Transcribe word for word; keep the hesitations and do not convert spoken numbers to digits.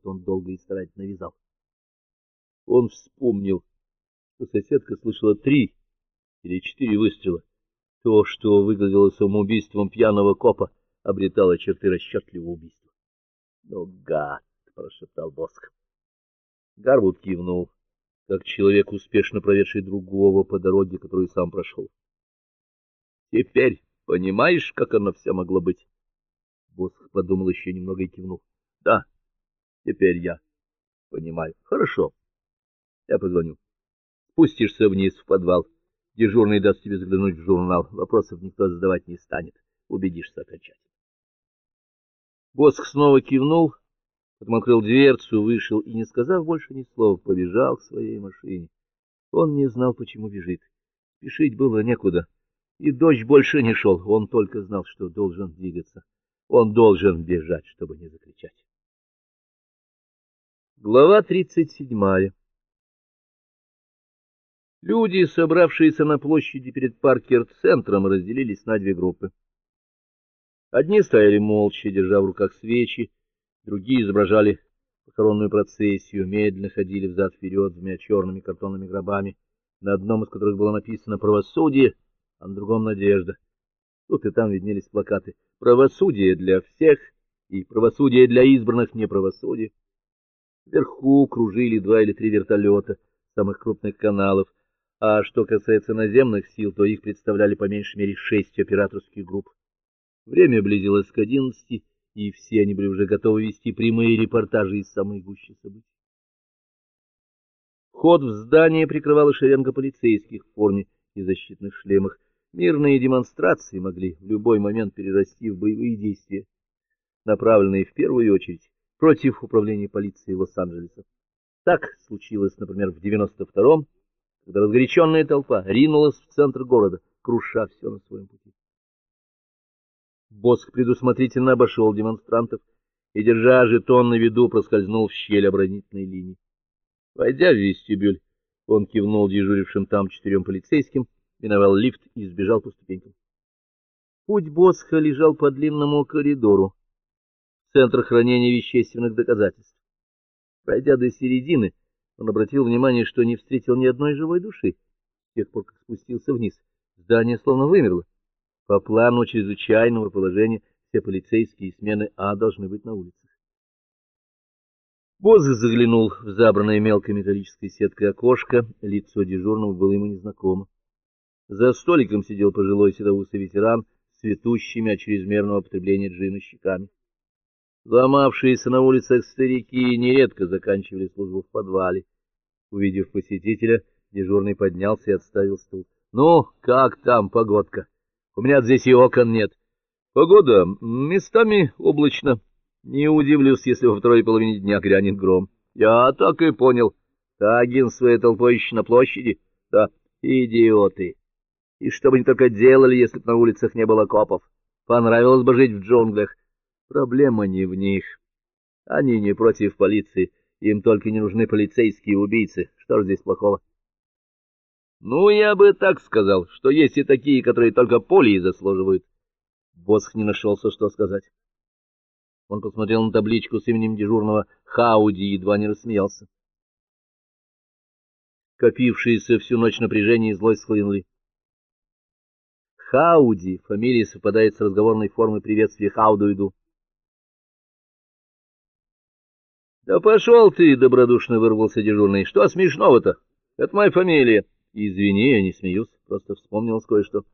что он долго и старательно вязал. Он вспомнил, что соседка слышала три или четыре выстрела. То, что выглядело самоубийством пьяного копа, обретало черты расчетливого убийства. — Ну, гад! — прошептал Босх. Гарвуд кивнул, как человек, успешно проведший другого по дороге, которую сам прошел. — Теперь понимаешь, как оно все могло быть? Босх подумал еще немного и кивнул. — Да, теперь я понимаю. — Хорошо, я позвоню. Спустишься вниз в подвал. Дежурный даст тебе заглянуть в журнал. Вопросов никто задавать не станет. Убедишься окончательно. Босх снова кивнул, потом открыл дверцу, вышел и, не сказав больше ни слова, побежал к своей машине. Он не знал, почему бежит. Спешить было некуда. И дождь больше не шел. Он только знал, что должен двигаться. Он должен бежать, чтобы не закричать. Глава тридцать седьмая. Люди, собравшиеся на площади перед Паркер-центром, разделились на две группы. Одни стояли молча, держа в руках свечи, другие изображали похоронную процессию, медленно ходили взад-вперед двумя черными картонными гробами, на одном из которых было написано «Правосудие», а на другом «Надежда». Тут и там виднелись плакаты «Правосудие для всех» и «Правосудие для избранных неправосудия». Вверху кружили два или три вертолета самых крупных каналов, а что касается наземных сил, то их представляли по меньшей мере шесть операторских групп. Время близилось к одиннадцати, и все они были уже готовы вести прямые репортажи из самой гущи событий. Вход в здание прикрывала шеренга полицейских в форме и защитных шлемах. Мирные демонстрации могли в любой момент перерасти в боевые действия, направленные в первую очередь против управления полицией Лос-Анджелеса. Так случилось, например, в девяносто втором, когда разгоряченная толпа ринулась в центр города, круша все на своем пути. Босх предусмотрительно обошел демонстрантов и, держа жетон на виду, проскользнул в щель оборонительной линии. Войдя в вестибюль, он кивнул дежурившим там четырем полицейским, миновал лифт и сбежал по ступенькам. Путь Босха лежал по длинному коридору, в центр хранения вещественных доказательств. Пройдя до середины, он обратил внимание, что не встретил ни одной живой души. С тех пор, как спустился вниз, здание словно вымерло. По плану чрезвычайного положения все полицейские смены А должны быть на улицах. Босх заглянул в забранное мелкой металлической сеткой окошко, лицо дежурного было ему незнакомо. За столиком сидел пожилой седоусый ветеран с цветущими от чрезмерного употребления джина щеками. Ломавшиеся на улицах старики нередко заканчивали службу в подвале. Увидев посетителя, дежурный поднялся и отставил стул. — Ну, как там погодка? У меня здесь и окон нет. — Погода местами облачно. Не удивлюсь, если во второй половине дня грянет гром. — Я так и понял. Тагин своей толпой еще на площади? — Да. Идиоты. И что бы они только делали, если бы на улицах не было копов? Понравилось бы жить в джунглях. Проблема не в них. Они не против полиции, им только не нужны полицейские убийцы. Что же здесь плохого? Ну, я бы так сказал, что есть и такие, которые только пулей заслуживают. Босх не нашелся, что сказать. Он посмотрел на табличку с именем дежурного Хауди и едва не рассмеялся. Копившиеся всю ночь напряжение и злость схлынули. Хауди, фамилия совпадает с разговорной формой приветствия «Хау-ду-иду». — Да пошел ты, — добродушно вырвался дежурный. — Что смешного-то? Это моя фамилия. — Извини, я не смеюсь, просто вспомнилось кое-что.